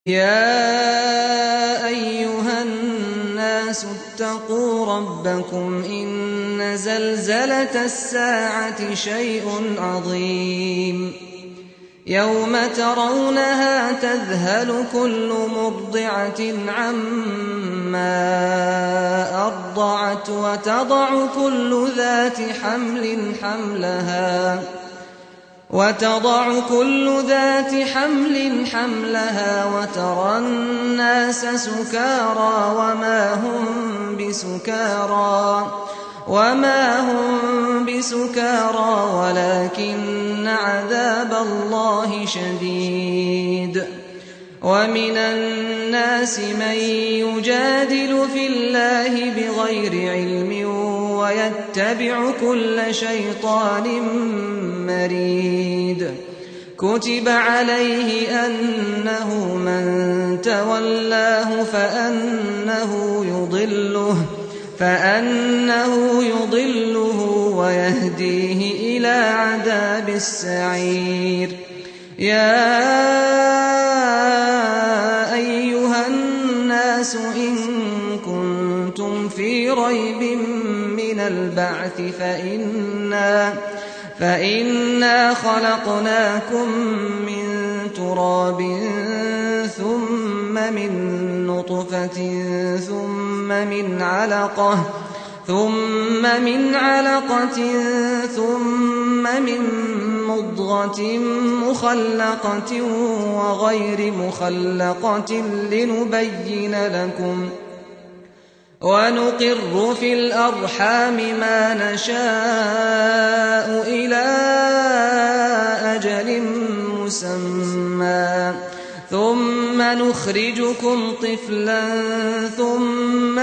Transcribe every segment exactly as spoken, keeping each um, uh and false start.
يَا أَيُّهَا النَّاسُ اتَّقُوا رَبَّكُمْ إِنَّ زَلْزَلَةَ السَّاعَةِ شَيْءٌ عَظِيمٌ يَوْمَ تَرَوْنَهَا تَذْهَلُ كُلُّ مُرْضِعَةٍ عَمَّا أَرْضَعَتْ وَتَضَعُ كُلُّ ذَاتِ حَمْلٍ حَمْلَهَا وتضع كل ذات حمل حملها وترى الناس سكارى وما هم بسكارى وما هم بسكارى ولكن عذاب الله شديد ومن الناس من يجادل في الله بغير علم ويتبع كل شيطان مريد كتب عليه أنه من تولاه فأنه يضله فأنه يضله ويهديه إلى عذاب السعير يا أيها الناس إن كنتم في ريب من البعث فإنا فإنا خلقناكم من تراب ثم من نطفة ثم من علقة ثم من علقة ثم من مضغة مخلقة وغير مخلقة لنبين لكم ونقر في الأرحام ما نشاء إلى أجل مسمى ثم نخرجكم طفلا ثم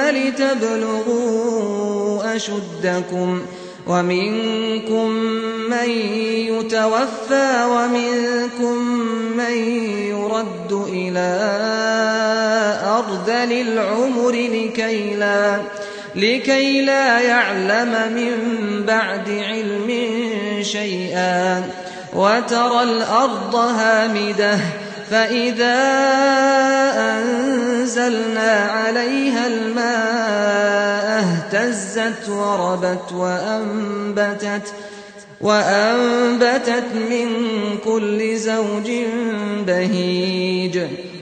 لتبلغوا أشدكم ومنكم من يتوفى ومنكم من يرد إلى أرذل العمر لكي لا, لكي لا يعلم من بعد علم شيئا وترى الأرض هامدة فإذا أنزلنا عليها الماء اهتزت وربت وأنبتت, وأنبتت من كل زوج بهيج